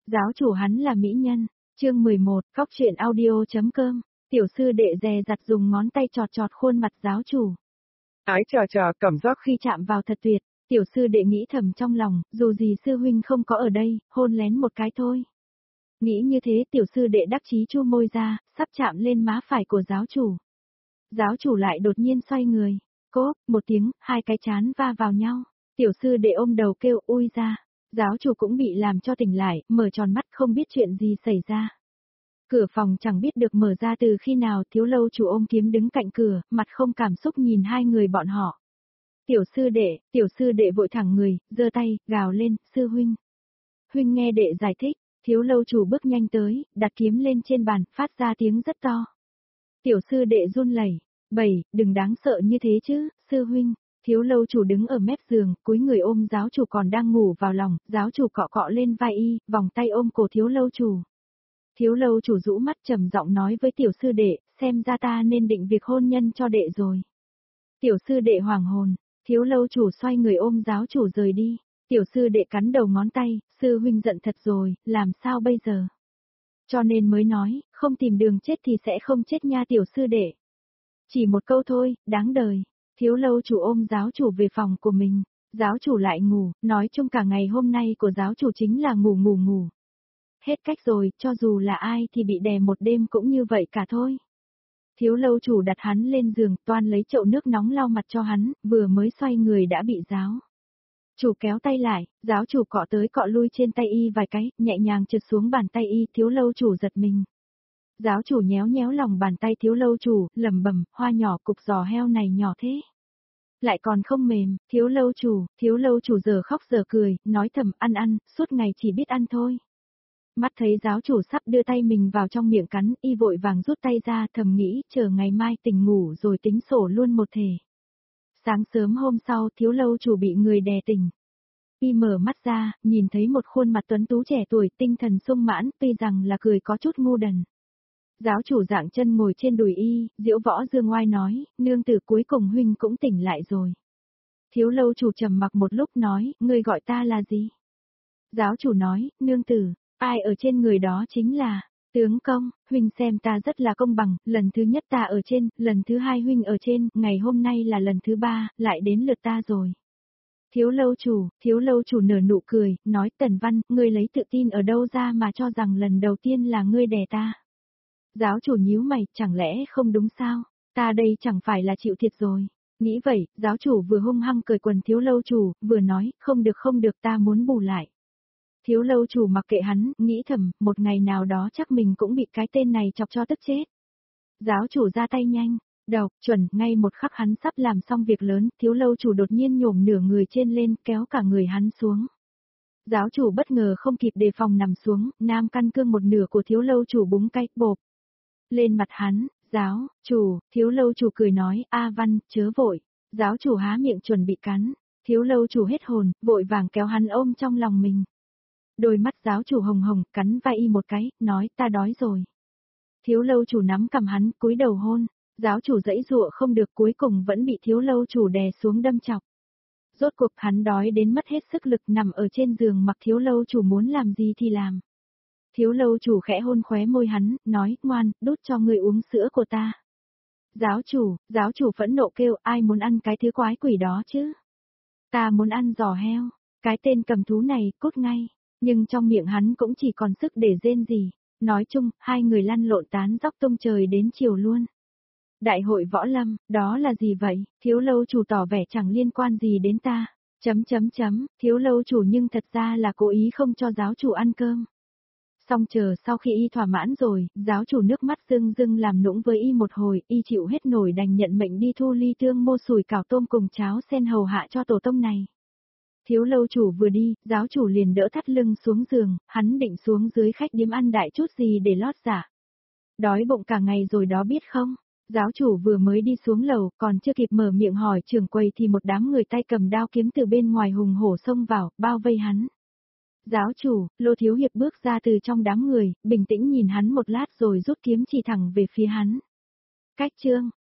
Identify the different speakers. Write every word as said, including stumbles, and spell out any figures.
Speaker 1: Giáo chủ hắn là mỹ nhân. Chương mười một, Cóc truyện audio.com. Tiểu sư đệ dè dặt dùng ngón tay chọt chọt khuôn mặt giáo chủ.
Speaker 2: Ái chà chà, cảm giác
Speaker 1: Khi chạm vào thật tuyệt, tiểu sư đệ nghĩ thầm trong lòng, dù gì sư huynh không có ở đây, hôn lén một cái thôi. Nghĩ như thế tiểu sư đệ đắc chí chu môi ra, sắp chạm lên má phải của giáo chủ. Giáo chủ lại đột nhiên xoay người, cốp, một tiếng, hai cái chán va vào nhau. Tiểu sư đệ ôm đầu kêu ui ra. Giáo chủ cũng bị làm cho tỉnh lại, mở tròn mắt không biết chuyện gì xảy ra. Cửa phòng chẳng biết được mở ra từ khi nào, Thiếu lâu chủ ôm kiếm đứng cạnh cửa, mặt không cảm xúc nhìn hai người bọn họ. Tiểu sư đệ, tiểu sư đệ vội thẳng người, giơ tay, gào lên, sư huynh. Huynh nghe đệ giải thích, thiếu lâu chủ bước nhanh tới, đặt kiếm lên trên bàn, phát ra tiếng rất to. Tiểu sư đệ run lẩy, bảy, đừng đáng sợ như thế chứ, sư huynh. Thiếu lâu chủ đứng ở mép giường, cúi người ôm giáo chủ còn đang ngủ vào lòng, giáo chủ cọ cọ lên vai y, vòng tay ôm cổ thiếu lâu chủ. Thiếu lâu chủ rũ mắt trầm giọng nói với tiểu sư đệ, xem ra ta nên định việc hôn nhân cho đệ rồi. Tiểu sư đệ hoàng hồn, thiếu lâu chủ xoay người ôm giáo chủ rời đi, tiểu sư đệ cắn đầu ngón tay, sư huynh giận thật rồi, làm sao bây giờ? Cho nên mới nói, không tìm đường chết thì sẽ không chết nha tiểu sư đệ. Chỉ một câu thôi, đáng đời. Thiếu lâu chủ ôm giáo chủ về phòng của mình, giáo chủ lại ngủ, nói chung cả ngày hôm nay của giáo chủ chính là ngủ ngủ ngủ. Hết cách rồi, cho dù là ai thì bị đè một đêm cũng như vậy cả thôi. Thiếu lâu chủ đặt hắn lên giường, toan lấy chậu nước nóng lau mặt cho hắn, vừa mới xoay người đã bị giáo chủ kéo tay lại, giáo chủ cọ tới cọ lui trên tay y vài cái, nhẹ nhàng trượt xuống bàn tay y, thiếu lâu chủ giật mình. Giáo chủ nhéo nhéo lòng bàn tay thiếu lâu chủ, lẩm bẩm, hoa nhỏ cục giò heo này nhỏ thế. Lại còn không mềm, thiếu lâu chủ, thiếu lâu chủ giờ khóc giờ cười, nói thầm ăn ăn, suốt ngày chỉ biết ăn thôi. Mắt thấy giáo chủ sắp đưa tay mình vào trong miệng cắn, y vội vàng rút tay ra thầm nghĩ, chờ ngày mai tỉnh ngủ rồi tính sổ luôn một thể. Sáng sớm hôm sau thiếu lâu chủ bị người đè tỉnh. Y mở mắt ra, nhìn thấy một khuôn mặt tuấn tú trẻ tuổi tinh thần sung mãn, tuy rằng là cười có chút ngu đần. Giáo chủ dạng chân ngồi trên đùi y, diễu võ dương ngoai nói, nương tử cuối cùng huynh cũng tỉnh lại rồi. Thiếu lâu chủ trầm mặc một lúc nói, ngươi gọi ta là gì? Giáo chủ nói, nương tử, ai ở trên người đó chính là, tướng công, huynh xem ta rất là công bằng, lần thứ nhất ta ở trên, lần thứ hai huynh ở trên, ngày hôm nay là lần thứ ba, lại đến lượt ta rồi. Thiếu lâu chủ, thiếu lâu chủ nở nụ cười, nói Tần Văn, ngươi lấy tự tin ở đâu ra mà cho rằng lần đầu tiên là ngươi đè ta. Giáo chủ nhíu mày, chẳng lẽ không đúng sao, ta đây chẳng phải là chịu thiệt rồi. Nghĩ vậy, giáo chủ vừa hung hăng cởi quần thiếu lâu chủ, vừa nói, không được không được ta muốn bù lại. Thiếu lâu chủ mặc kệ hắn, nghĩ thầm, một ngày nào đó chắc mình cũng bị cái tên này chọc cho tức chết. Giáo chủ ra tay nhanh, độc, chuẩn, ngay một khắc hắn sắp làm xong việc lớn, thiếu lâu chủ đột nhiên nhổm nửa người trên lên, kéo cả người hắn xuống. Giáo chủ bất ngờ không kịp đề phòng nằm xuống, nam căn cương một nửa của thiếu lâu chủ búng cay, bộp. Lên mặt hắn, giáo, chủ, thiếu lâu chủ cười nói, A Văn, chớ vội. Giáo chủ há miệng chuẩn bị cắn, thiếu lâu chủ hết hồn, vội vàng kéo hắn ôm trong lòng mình. Đôi mắt giáo chủ hồng hồng, cắn vai y một cái, nói ta đói rồi. Thiếu lâu chủ nắm cầm hắn, cúi đầu hôn, giáo chủ dãy dụa không được cuối cùng vẫn bị thiếu lâu chủ đè xuống đâm chọc. Rốt cuộc hắn đói đến mất hết sức lực nằm ở trên giường mặc thiếu lâu chủ muốn làm gì thì làm. Thiếu lâu chủ khẽ hôn khóe môi hắn, nói, ngoan, đút cho người uống sữa của ta. Giáo chủ, giáo chủ phẫn nộ kêu, ai muốn ăn cái thứ quái quỷ đó chứ? Ta muốn ăn giò heo, cái tên cầm thú này, cút ngay. Nhưng trong miệng hắn cũng chỉ còn sức để rên gì. Nói chung, hai người lăn lộn tán dóc tung trời đến chiều luôn. Đại hội võ lâm, đó là gì vậy? Thiếu lâu chủ tỏ vẻ chẳng liên quan gì đến ta. Chấm chấm chấm, thiếu lâu chủ nhưng thật ra là cố ý không cho giáo chủ ăn cơm. Xong chờ sau khi y thỏa mãn rồi, giáo chủ nước mắt rưng rưng làm nũng với y một hồi, y chịu hết nổi đành nhận mệnh đi thu ly tương mô sùi cảo tôm cùng cháo sen hầu hạ cho tổ tông này. Thiếu lâu chủ vừa đi, giáo chủ liền đỡ thắt lưng xuống giường, hắn định xuống dưới khách điếm ăn đại chút gì để lót dạ. Đói bụng cả ngày rồi đó biết không? Giáo chủ vừa mới đi xuống lầu, còn chưa kịp mở miệng hỏi trưởng quầy thì một đám người tay cầm đao kiếm từ bên ngoài hùng hổ xông vào, bao vây hắn. Giáo chủ, Lô Thiếu Hiệp bước ra từ trong đám người, bình tĩnh nhìn hắn một lát rồi rút kiếm chỉ thẳng về phía hắn. Cách chương,